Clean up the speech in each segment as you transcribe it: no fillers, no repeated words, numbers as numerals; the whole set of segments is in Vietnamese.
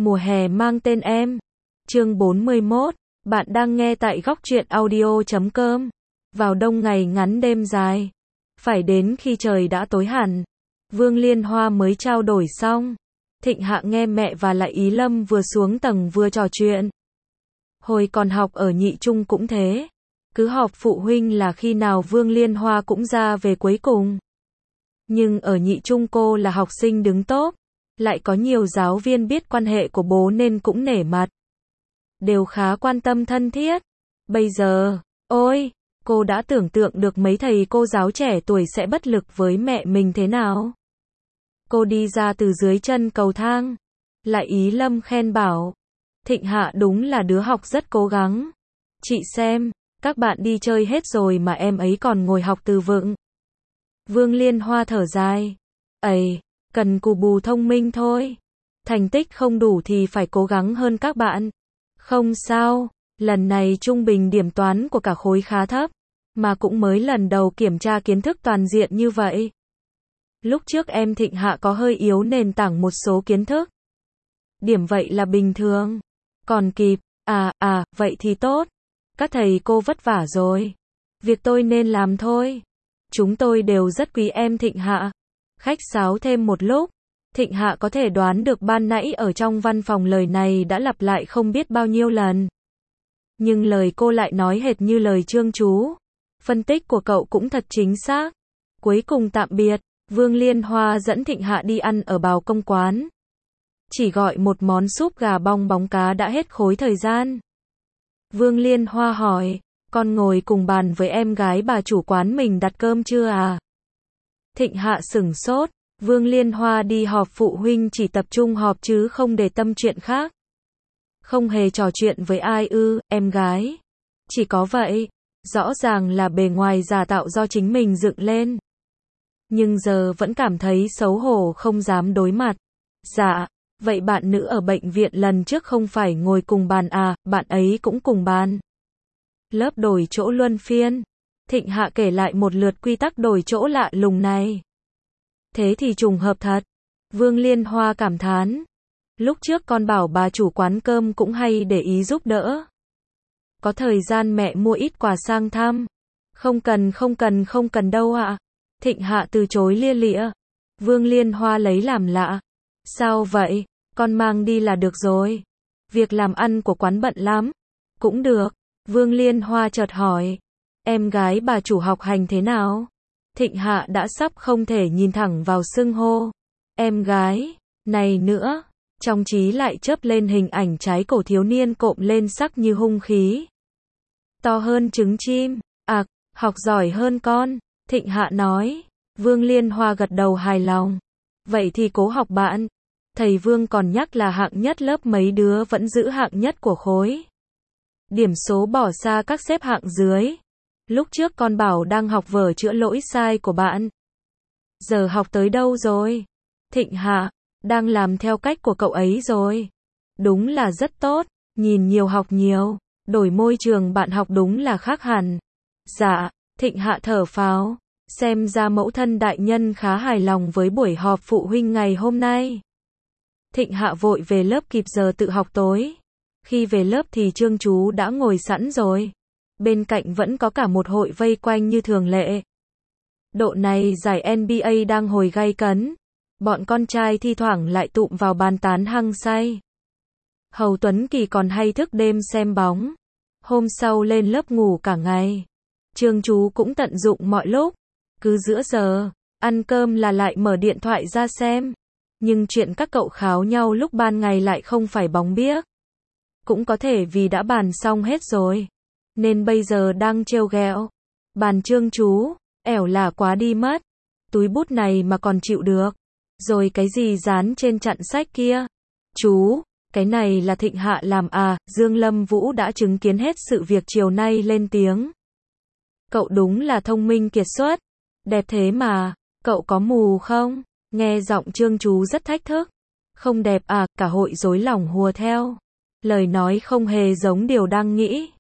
Mùa hè mang tên em. Chương 41. Bạn đang nghe tại góc truyện audio.com. Vào đông ngày ngắn đêm dài. Phải đến khi trời đã tối hẳn. Vương Liên Hoa mới trao đổi xong. Thịnh Hạ nghe mẹ và lại Ý Lâm vừa xuống tầng vừa trò chuyện. Hồi còn học ở nhị trung cũng thế. Cứ họp phụ huynh là khi nào Vương Liên Hoa cũng ra về cuối cùng. Nhưng ở nhị trung cô là học sinh đứng top. Lại có nhiều giáo viên biết quan hệ của bố nên cũng nể mặt. Đều khá quan tâm thân thiết. Bây giờ, ôi, cô đã tưởng tượng được mấy thầy cô giáo trẻ tuổi sẽ bất lực với mẹ mình thế nào. Cô đi ra từ dưới chân cầu thang. Lại Ý Lâm khen bảo. Thịnh Hạ đúng là đứa học rất cố gắng. Chị xem, các bạn đi chơi hết rồi mà em ấy còn ngồi học từ vựng. Vương Liên Hoa thở dài. Ây, cần cù bù thông minh thôi. Thành tích không đủ thì phải cố gắng hơn các bạn. Không sao, lần này trung bình điểm toán của cả khối khá thấp, mà cũng mới lần đầu kiểm tra kiến thức toàn diện như vậy. Lúc trước em Thịnh Hạ có hơi yếu nền tảng một số kiến thức. Điểm vậy là bình thường. Còn kịp, vậy thì tốt. Các thầy cô vất vả rồi. Việc tôi nên làm thôi. Chúng tôi đều rất quý em Thịnh Hạ. Khách sáo thêm một lúc. Thịnh Hạ có thể đoán được ban nãy ở trong văn phòng lời này đã lặp lại không biết bao nhiêu lần. Nhưng lời cô lại nói hệt như lời Trương chú. Phân tích của cậu cũng thật chính xác. Cuối cùng tạm biệt, Vương Liên Hoa dẫn Thịnh Hạ đi ăn ở Bào Công quán. Chỉ gọi một món súp gà bong bóng cá đã hết khối thời gian. Vương Liên Hoa hỏi, con ngồi cùng bàn với em gái bà chủ quán mình đặt cơm chưa à? Thịnh Hạ sửng sốt. Vương Liên Hoa đi họp phụ huynh chỉ tập trung họp chứ không để tâm chuyện khác. Không hề trò chuyện với ai em gái. Chỉ có vậy. Rõ ràng là bề ngoài giả tạo do chính mình dựng lên. Nhưng giờ vẫn cảm thấy xấu hổ không dám đối mặt. Dạ, vậy bạn nữ ở bệnh viện lần trước không phải ngồi cùng bàn à, bạn ấy cũng cùng bàn. Lớp đổi chỗ luân phiên. Thịnh Hạ kể lại một lượt quy tắc đổi chỗ lạ lùng này. Thế thì trùng hợp thật. Vương Liên Hoa cảm thán. Lúc trước con bảo bà chủ quán cơm cũng hay để ý giúp đỡ. Có thời gian mẹ mua ít quà sang thăm. Không cần đâu ạ. Thịnh Hạ từ chối lia lịa. Vương Liên Hoa lấy làm lạ. Sao vậy? Con mang đi là được rồi. Việc làm ăn của quán bận lắm. Cũng được. Vương Liên Hoa chợt hỏi. Em gái bà chủ học hành thế nào? Thịnh Hạ đã sắp không thể nhìn thẳng vào xưng hô. Em gái, này nữa. Trong trí lại chớp lên hình ảnh trái cổ thiếu niên cộm lên sắc như hung khí. To hơn trứng chim. Học giỏi hơn con. Thịnh Hạ nói. Vương Liên Hoa gật đầu hài lòng. Vậy thì cố học bạn. Thầy Vương còn nhắc là hạng nhất lớp mấy đứa vẫn giữ hạng nhất của khối. Điểm số bỏ xa các xếp hạng dưới. Lúc trước con bảo đang học vở chữa lỗi sai của bạn. Giờ học tới đâu rồi? Thịnh Hạ, đang làm theo cách của cậu ấy rồi. Đúng là rất tốt, nhìn nhiều học nhiều. Đổi môi trường bạn học đúng là khác hẳn. Dạ, Thịnh Hạ thở phào. Xem ra mẫu thân đại nhân khá hài lòng với buổi họp phụ huynh ngày hôm nay. Thịnh Hạ vội về lớp kịp giờ tự học tối. Khi về lớp thì Trương chú đã ngồi sẵn rồi. Bên cạnh vẫn có cả một hội vây quanh như thường lệ. Độ này giải NBA đang hồi gay cấn. Bọn con trai thi thoảng lại tụm vào bàn tán hăng say. Hầu Tuấn Kỳ còn hay thức đêm xem bóng. Hôm sau lên lớp ngủ cả ngày. Trương chú cũng tận dụng mọi lúc. Cứ giữa giờ, ăn cơm là lại mở điện thoại ra xem. Nhưng chuyện các cậu kháo nhau lúc ban ngày lại không phải bóng biếc. Cũng có thể vì đã bàn xong hết rồi. Nên bây giờ đang trêu ghẹo. Bàn Trương chú, ẻo là quá đi mất. Túi bút này mà còn chịu được. Rồi cái gì dán trên chặn sách kia? Chú, cái này là Thịnh Hạ làm à? Dương Lâm Vũ đã chứng kiến hết sự việc chiều nay lên tiếng. Cậu đúng là thông minh kiệt xuất. Đẹp thế mà, cậu có mù không? Nghe giọng Trương chú rất thách thức. Không đẹp à? Cả hội rối lòng hùa theo. Lời nói không hề giống điều đang nghĩ.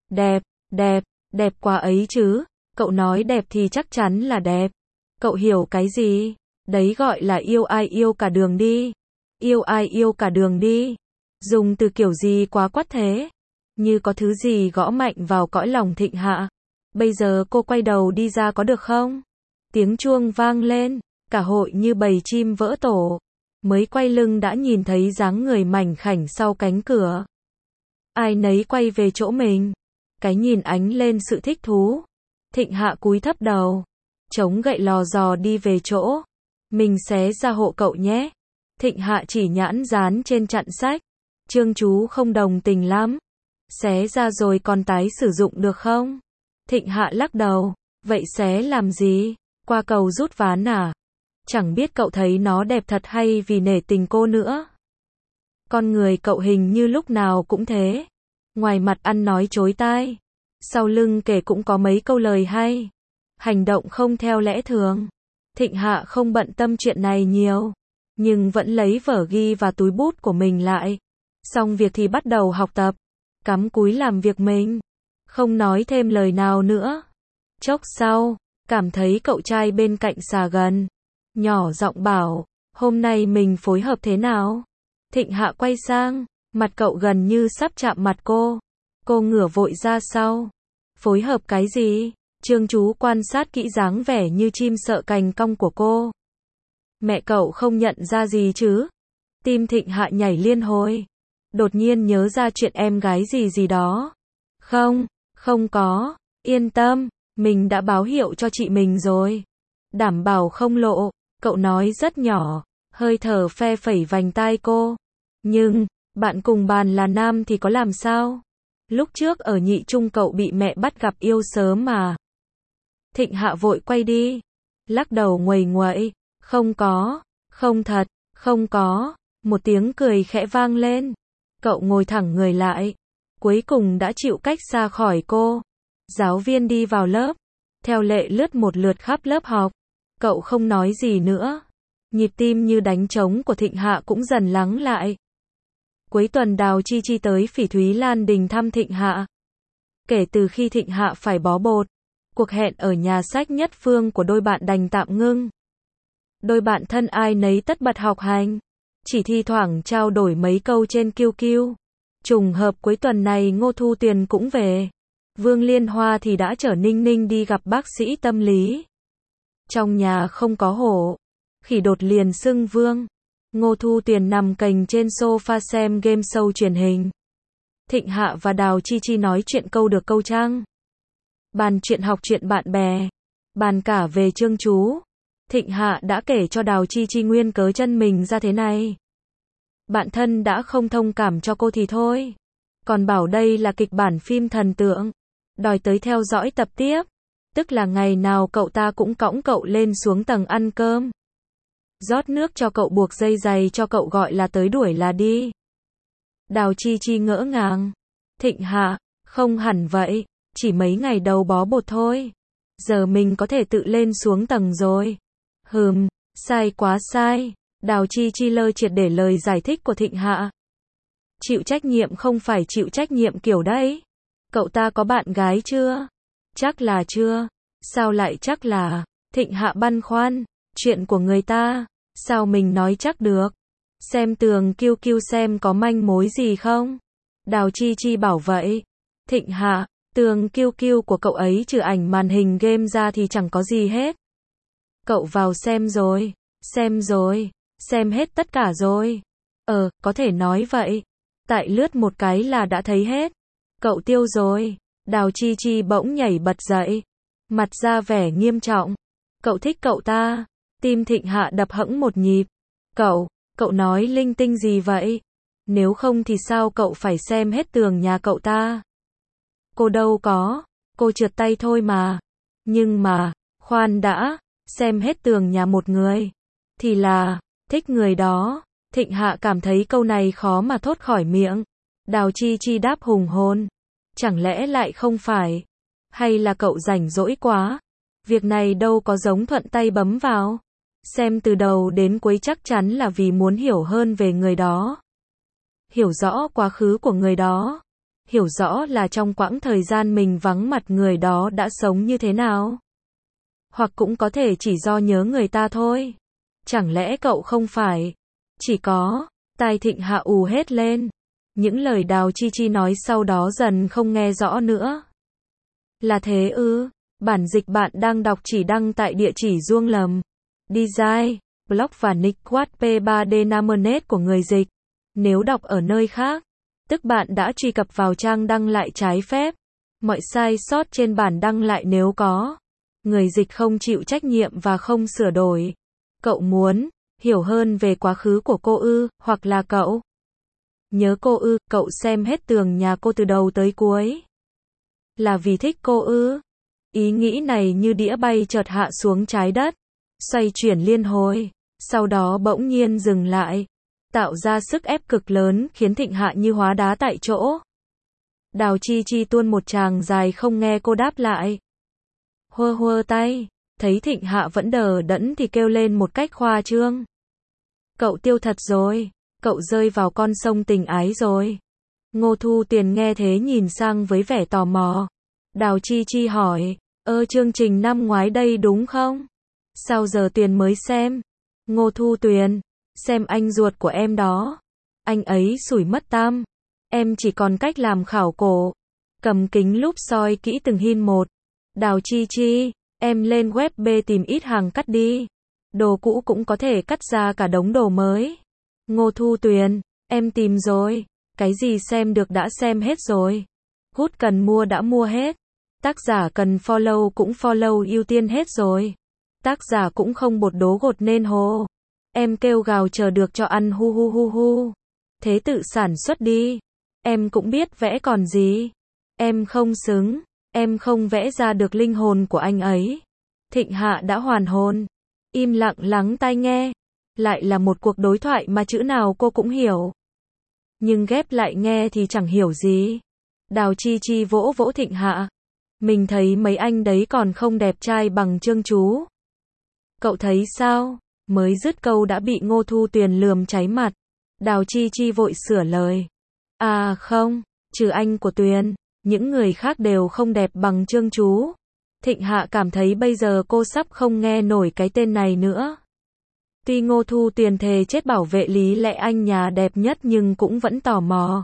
Đẹp quá ấy chứ. Cậu nói đẹp thì chắc chắn là đẹp. Cậu hiểu cái gì? Đấy gọi là yêu ai yêu cả đường đi. Yêu ai yêu cả đường đi. Dùng từ kiểu gì quá quắt thế? Như có thứ gì gõ mạnh vào cõi lòng Thịnh Hạ. Bây giờ cô quay đầu đi ra có được không? Tiếng chuông vang lên, cả hội như bầy chim vỡ tổ. Mới quay lưng đã nhìn thấy dáng người mảnh khảnh sau cánh cửa. Ai nấy quay về chỗ mình. Cái nhìn ánh lên sự thích thú. Thịnh Hạ cúi thấp đầu, chống gậy lò dò đi về chỗ. Mình xé ra hộ cậu nhé. Thịnh Hạ chỉ nhãn dán trên chặn sách. Trương chú không đồng tình lắm. Xé ra rồi còn tái sử dụng được không? Thịnh Hạ lắc đầu. Vậy xé làm gì? Qua cầu rút ván à? Chẳng biết cậu thấy nó đẹp thật hay vì nể tình cô nữa. Con người cậu hình như lúc nào cũng thế. Ngoài mặt ăn nói chối tai, sau lưng kể cũng có mấy câu lời hay. Hành động không theo lẽ thường. Thịnh Hạ không bận tâm chuyện này nhiều, nhưng vẫn lấy vở ghi và túi bút của mình lại. Xong việc thì bắt đầu học tập, cắm cúi làm việc mình, không nói thêm lời nào nữa. Chốc sau, cảm thấy cậu trai bên cạnh xà gần, nhỏ giọng bảo, hôm nay mình phối hợp thế nào? Thịnh Hạ quay sang, mặt cậu gần như sắp chạm mặt cô. Cô ngửa vội ra sau. Phối hợp cái gì? Trương chú quan sát kỹ dáng vẻ như chim sợ cành cong của cô. Mẹ cậu không nhận ra gì chứ? Tim Thịnh Hạ nhảy liên hồi. Đột nhiên nhớ ra chuyện em gái gì gì đó. Không, không có. Yên tâm, mình đã báo hiệu cho chị mình rồi. Đảm bảo không lộ. Cậu nói rất nhỏ, hơi thở phe phẩy vành tai cô. Nhưng, bạn cùng bàn là nam thì có làm sao? Lúc trước ở nhị trung cậu bị mẹ bắt gặp yêu sớm mà. Thịnh Hạ vội quay đi, lắc đầu nguầy nguậy, không có, không thật, không có. Một tiếng cười khẽ vang lên. Cậu ngồi thẳng người lại, cuối cùng đã chịu cách xa khỏi cô. Giáo viên đi vào lớp, theo lệ lướt một lượt khắp lớp học. Cậu không nói gì nữa. Nhịp tim như đánh trống của Thịnh Hạ cũng dần lắng lại. Cuối tuần Đào Chi Chi tới Phỉ Thúy Lan Đình thăm Thịnh Hạ. Kể từ khi Thịnh Hạ phải bó bột, cuộc hẹn ở nhà sách Nhất Phương của đôi bạn đành tạm ngưng. Đôi bạn thân ai nấy tất bật học hành, chỉ thi thoảng trao đổi mấy câu trên QQ. Trùng hợp cuối tuần này Ngô Thu Tuyền cũng về. Vương Liên Hoa thì đã chở Ninh Ninh đi gặp bác sĩ tâm lý. Trong nhà không có hổ, khỉ đột liền xưng vương. Ngô Thu Tuyền nằm cành trên sofa xem game show truyền hình. Thịnh Hạ và Đào Chi Chi nói chuyện câu được câu trăng. Bàn chuyện học chuyện bạn bè. Bàn cả về Trương chú. Thịnh Hạ đã kể cho Đào Chi Chi nguyên cớ chân mình ra thế này. Bạn thân đã không thông cảm cho cô thì thôi. Còn bảo đây là kịch bản phim thần tượng. Đòi tới theo dõi tập tiếp. Tức là ngày nào cậu ta cũng cõng cậu lên xuống tầng ăn cơm. Rót nước cho cậu, buộc dây giày cho cậu, gọi là tới đuổi là đi. Đào Chi Chi ngỡ ngàng. Thịnh Hạ, không hẳn vậy, chỉ mấy ngày đầu bó bột thôi. Giờ mình có thể tự lên xuống tầng rồi. Sai quá sai. Đào Chi Chi lơ triệt để lời giải thích của Thịnh Hạ. Chịu trách nhiệm không phải chịu trách nhiệm kiểu đấy. Cậu ta có bạn gái chưa? Chắc là chưa. Sao lại chắc là? Thịnh Hạ băn khoăn. Chuyện của người ta, sao mình nói chắc được? Xem tường QQ xem có manh mối gì không? Đào Chi Chi bảo vậy. Thịnh Hạ, tường QQ của cậu ấy trừ ảnh màn hình game ra thì chẳng có gì hết. Cậu vào xem rồi. Xem hết tất cả rồi. Có thể nói vậy. Tại lướt một cái là đã thấy hết. Cậu tiêu rồi. Đào Chi Chi bỗng nhảy bật dậy. Mặt ra vẻ nghiêm trọng. Cậu thích cậu ta. Tim Thịnh Hạ đập hẫng một nhịp. Cậu nói linh tinh gì vậy? Nếu không thì sao cậu phải xem hết tường nhà cậu ta? Cô đâu có. Cô trượt tay thôi mà. Nhưng mà, khoan đã, xem hết tường nhà một người. Thì là, thích người đó. Thịnh Hạ cảm thấy câu này khó mà thốt khỏi miệng. Đào Chi Chi đáp hùng hồn. Chẳng lẽ lại không phải? Hay là cậu rảnh rỗi quá? Việc này đâu có giống thuận tay bấm vào. Xem từ đầu đến cuối chắc chắn là vì muốn hiểu hơn về người đó. Hiểu rõ quá khứ của người đó. Hiểu rõ là trong quãng thời gian mình vắng mặt người đó đã sống như thế nào. Hoặc cũng có thể chỉ do nhớ người ta thôi. Chẳng lẽ cậu không phải? Chỉ có, tai Thịnh Hạ ù hết lên. Những lời Đào Chi Chi nói sau đó dần không nghe rõ nữa. Là thế ư? Bản dịch bạn đang đọc chỉ đăng tại địa chỉ Duong Lầm, Design, Blog và nick Wattpad Namenet của người dịch. Nếu đọc ở nơi khác, tức bạn đã truy cập vào trang đăng lại trái phép. Mọi sai sót trên bản đăng lại nếu có, người dịch không chịu trách nhiệm và không sửa đổi. Cậu muốn hiểu hơn về quá khứ của cô ư, hoặc là cậu nhớ cô ư, cậu xem hết tường nhà cô từ đầu tới cuối là vì thích cô ư? Ý nghĩ này như đĩa bay chợt hạ xuống trái đất, xoay chuyển liên hồi, sau đó bỗng nhiên dừng lại, tạo ra sức ép cực lớn khiến Thịnh Hạ như hóa đá tại chỗ. Đào Chi Chi tuôn một tràng dài không nghe cô đáp lại. Hơ hơ tay, thấy Thịnh Hạ vẫn đờ đẫn thì kêu lên một cách khoa trương. Cậu tiêu thật rồi, cậu rơi vào con sông tình ái rồi. Ngô Thu Tuyền nghe thế nhìn sang với vẻ tò mò. Đào Chi Chi hỏi, chương trình năm ngoái đây đúng không? Sao giờ Tuyền mới xem? Ngô Thu Tuyền, xem anh ruột của em đó. Anh ấy sủi mất tăm. Em chỉ còn cách làm khảo cổ. Cầm kính lúp soi kỹ từng hin một. Đào Chi Chi, em lên web B tìm ít hàng cắt đi. Đồ cũ cũng có thể cắt ra cả đống đồ mới. Ngô Thu Tuyền, em tìm rồi. Cái gì xem được đã xem hết rồi. Hút cần mua đã mua hết. Tác giả cần follow cũng follow ưu tiên hết rồi. Tác giả cũng không bột đố gột nên hồ. Em kêu gào chờ được cho ăn hu hu hu hu. Thế tự sản xuất đi. Em cũng biết vẽ còn gì. Em không xứng. Em không vẽ ra được linh hồn của anh ấy. Thịnh Hạ đã hoàn hồn. Im lặng lắng tai nghe. Lại là một cuộc đối thoại mà chữ nào cô cũng hiểu. Nhưng ghép lại nghe thì chẳng hiểu gì. Đào Chi Chi vỗ vỗ Thịnh Hạ. Mình thấy mấy anh đấy còn không đẹp trai bằng Trương chú. Cậu thấy sao? Mới dứt câu đã bị Ngô Thu Tuyền lườm cháy mặt. Đào Chi Chi vội sửa lời. À không, trừ anh của Tuyền, những người khác đều không đẹp bằng Trương chú. Thịnh Hạ cảm thấy bây giờ cô sắp không nghe nổi cái tên này nữa. Tuy Ngô Thu Tuyền thề chết bảo vệ lý lẽ anh nhà đẹp nhất nhưng cũng vẫn tò mò.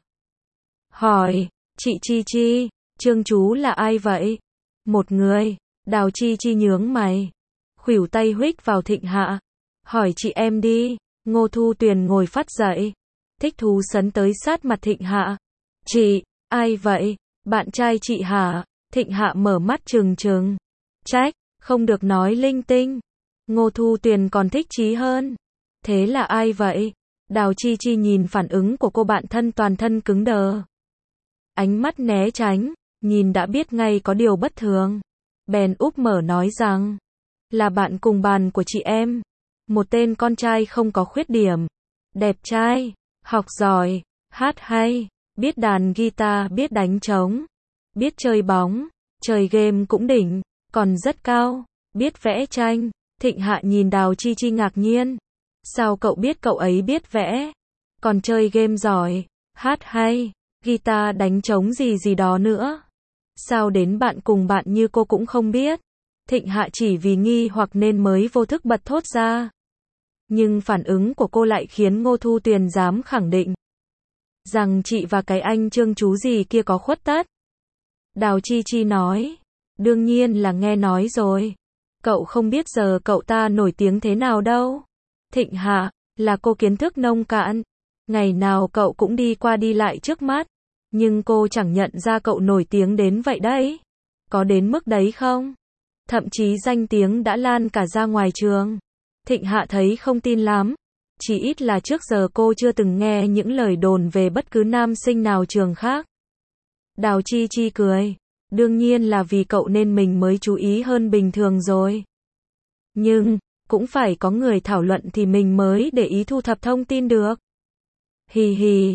Hỏi, chị Chi Chi, Trương chú là ai vậy? Một người. Đào Chi Chi nhướng mày. Khuỷu tay huých vào Thịnh Hạ. Hỏi chị em đi. Ngô Thu Tuyền ngồi phắt dậy. Thích thú sấn tới sát mặt Thịnh Hạ. Chị, ai vậy? Bạn trai chị hả? Thịnh Hạ mở mắt trừng trừng. Trách, không được nói linh tinh. Ngô Thu Tuyền còn thích chí hơn. Thế là ai vậy? Đào Chi Chi nhìn phản ứng của cô bạn thân toàn thân cứng đờ. Ánh mắt né tránh, nhìn đã biết ngay có điều bất thường. Bèn úp mở nói rằng, là bạn cùng bàn của chị em. Một tên con trai không có khuyết điểm. Đẹp trai, học giỏi, hát hay, biết đàn guitar, biết đánh trống, biết chơi bóng, chơi game cũng đỉnh, còn rất cao, biết vẽ tranh. Thịnh Hạ nhìn Đào Chi Chi ngạc nhiên. Sao cậu biết cậu ấy biết vẽ? Còn chơi game giỏi, hát hay, guitar đánh trống gì gì đó nữa. Sao đến bạn cùng bạn như cô cũng không biết? Thịnh Hạ chỉ vì nghi hoặc nên mới vô thức bật thốt ra. Nhưng phản ứng của cô lại khiến Ngô Thu Tuyền dám khẳng định rằng chị và cái anh Trương chú gì kia có khuất tất. Đào Chi Chi nói, đương nhiên là nghe nói rồi. Cậu không biết giờ cậu ta nổi tiếng thế nào đâu. Thịnh Hạ, là cô kiến thức nông cạn. Ngày nào cậu cũng đi qua đi lại trước mắt. Nhưng cô chẳng nhận ra cậu nổi tiếng đến vậy đấy. Có đến mức đấy không? Thậm chí danh tiếng đã lan cả ra ngoài trường. Thịnh Hạ thấy không tin lắm. Chỉ ít là trước giờ cô chưa từng nghe những lời đồn về bất cứ nam sinh nào trường khác. Đào Chi Chi cười. Đương nhiên là vì cậu nên mình mới chú ý hơn bình thường rồi. Nhưng, cũng phải có người thảo luận thì mình mới để ý thu thập thông tin được. Hì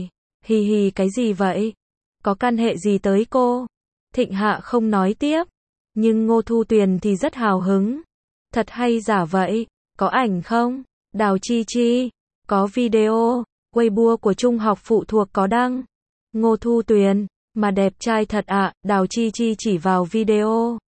hì cái gì vậy? Có căn hệ gì tới cô? Thịnh Hạ không nói tiếp. Nhưng Ngô Thu Tuyền thì rất hào hứng. Thật hay giả vậy? Có ảnh không? Đào Chi Chi. Có video. Weibo của trung học phụ thuộc có đăng. Ngô Thu Tuyền. Mà đẹp trai thật ạ. Đào Chi Chi chỉ vào video.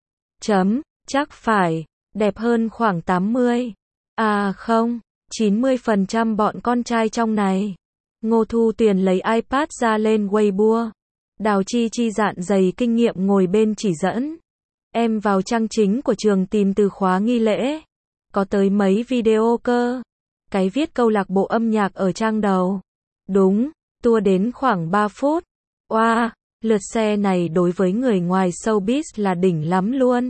Chắc phải. Đẹp hơn khoảng 80. À không. 90% bọn con trai trong này. Ngô Thu Tuyền lấy iPad ra lên Weibo. Đào Chi Chi dạn dày kinh nghiệm ngồi bên chỉ dẫn. Em vào trang chính của trường tìm từ khóa nghi lễ. Có tới mấy video cơ. Cái viết câu lạc bộ âm nhạc ở trang đầu. Đúng, tour đến khoảng 3 phút. Oa, lượt xe này đối với người ngoài showbiz là đỉnh lắm luôn.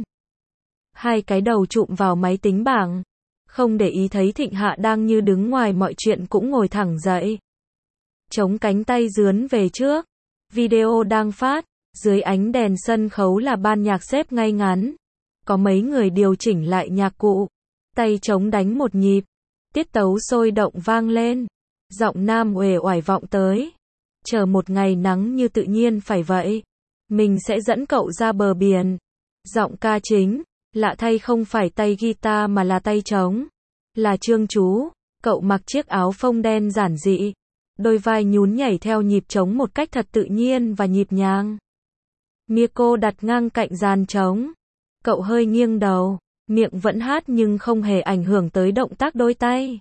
Hai cái đầu chụm vào máy tính bảng. Không để ý thấy Thịnh Hạ đang như đứng ngoài mọi chuyện cũng ngồi thẳng dậy. Chống cánh tay dướn về trước. Video đang phát. Dưới ánh đèn sân khấu là ban nhạc xếp ngay ngắn. Có mấy người điều chỉnh lại nhạc cụ. Tay trống đánh một nhịp. Tiết tấu sôi động vang lên. Giọng nam uể oải vọng tới. Chờ một ngày nắng như tự nhiên phải vậy. Mình sẽ dẫn cậu ra bờ biển. Giọng ca chính. Lạ thay không phải tay guitar mà là tay trống. Là Trương Chú. Cậu mặc chiếc áo phông đen giản dị. Đôi vai nhún nhảy theo nhịp trống một cách thật tự nhiên và nhịp nhàng. Micro đặt ngang cạnh dàn trống. Cậu hơi nghiêng đầu. Miệng vẫn hát nhưng không hề ảnh hưởng tới động tác đôi tay.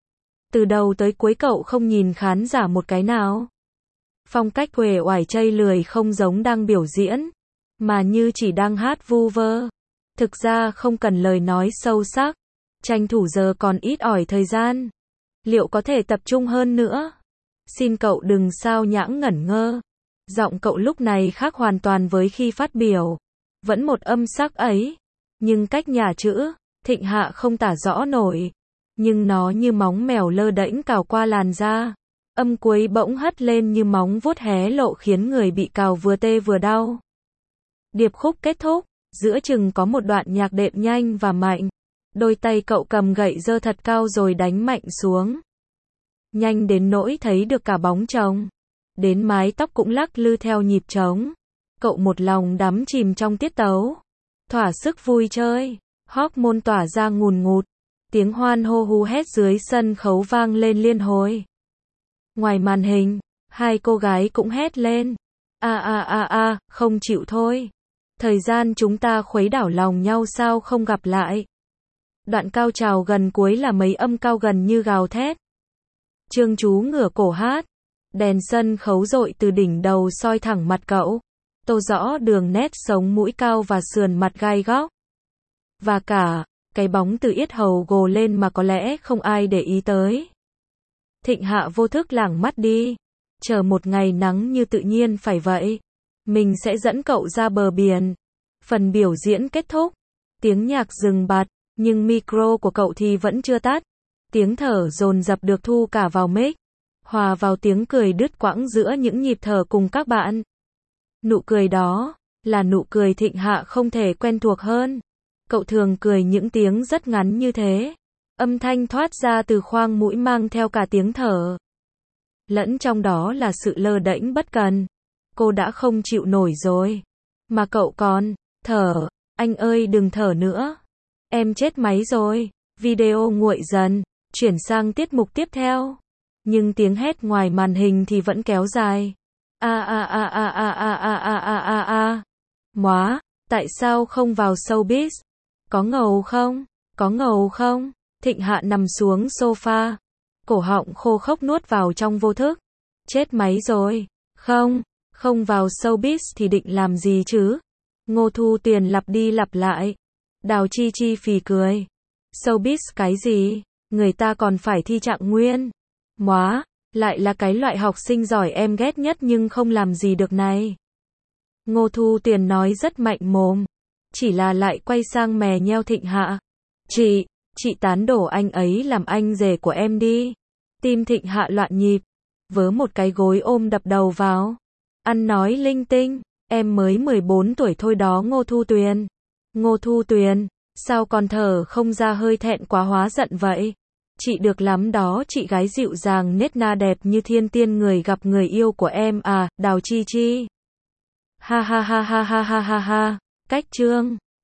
Từ đầu tới cuối cậu không nhìn khán giả một cái nào. Phong cách uể oải chây lười không giống đang biểu diễn. Mà như chỉ đang hát vu vơ. Thực ra không cần lời nói sâu sắc. Tranh thủ giờ còn ít ỏi thời gian. Liệu có thể tập trung hơn nữa? Xin cậu đừng sao nhãng ngẩn ngơ. Giọng cậu lúc này khác hoàn toàn với khi phát biểu. Vẫn một âm sắc ấy. Nhưng cách nhả chữ, Thịnh Hạ không tả rõ nổi. Nhưng nó như móng mèo lơ đễnh cào qua làn da. Âm cuối bỗng hất lên như móng vuốt hé lộ khiến người bị cào vừa tê vừa đau. Điệp khúc kết thúc. Giữa chừng có một đoạn nhạc đệm nhanh và mạnh. Đôi tay cậu cầm gậy giơ thật cao rồi đánh mạnh xuống. Nhanh đến nỗi thấy được cả bóng chồng. Đến mái tóc cũng lắc lư theo nhịp trống. Cậu một lòng đắm chìm trong tiết tấu. Thỏa sức vui chơi. Hormone tỏa ra ngùn ngụt. Tiếng hoan hô hú hét dưới sân khấu vang lên liên hồi. Ngoài màn hình, hai cô gái cũng hét lên. Không chịu thôi. Thời gian chúng ta khuấy đảo lòng nhau sao không gặp lại. Đoạn cao trào gần cuối là mấy âm cao gần như gào thét. Trương Chú ngửa cổ hát. Đèn sân khấu rọi từ đỉnh đầu soi thẳng mặt cậu. Tô rõ đường nét sống mũi cao và sườn mặt gai góc. Và cả, cái bóng từ yết hầu gồ lên mà có lẽ không ai để ý tới. Thịnh Hạ vô thức lảng mắt đi. Chờ một ngày nắng như tự nhiên phải vậy. Mình sẽ dẫn cậu ra bờ biển. Phần biểu diễn kết thúc. Tiếng nhạc dừng bặt, nhưng micro của cậu thì vẫn chưa tắt. Tiếng thở dồn dập được thu cả vào mic. Hòa vào tiếng cười đứt quãng giữa những nhịp thở cùng các bạn. Nụ cười đó, là nụ cười Thịnh Hạ không thể quen thuộc hơn. Cậu thường cười những tiếng rất ngắn như thế. Âm thanh thoát ra từ khoang mũi mang theo cả tiếng thở. Lẫn trong đó là sự lơ đễnh bất cần. Cô đã không chịu nổi rồi. Mà cậu còn thở. Anh ơi đừng thở nữa. Em chết máy rồi. Video nguội dần. Chuyển sang tiết mục tiếp theo. Nhưng tiếng hét ngoài màn hình thì vẫn kéo dài. Móa, tại sao không vào showbiz? Có ngầu không? Có ngầu không? Thịnh Hạ nằm xuống sofa. Cổ họng khô khốc nuốt vào trong vô thức. Chết máy rồi. Không vào showbiz thì định làm gì chứ? Ngô Thu Tuyền lặp đi lặp lại. Đào Chi Chi phì cười. Showbiz cái gì? Người ta còn phải thi trạng nguyên. Móa, lại là cái loại học sinh giỏi em ghét nhất nhưng không làm gì được này. Ngô Thu Tuyền nói rất mạnh mồm. Chỉ là lại quay sang mè nheo Thịnh Hạ. Chị tán đổ anh ấy làm anh rể của em đi. Tim Thịnh Hạ loạn nhịp. Vớ một cái gối ôm đập đầu vào. Ăn nói linh tinh. Em mới 14 tuổi thôi đó Ngô Thu Tuyền. Ngô Thu Tuyền, sao còn thở không ra hơi thẹn quá hóa giận vậy? Chị được lắm đó, chị gái dịu dàng nết na đẹp như thiên tiên người gặp người yêu của em à, Đào Chi Chi. Ha. Cách chương.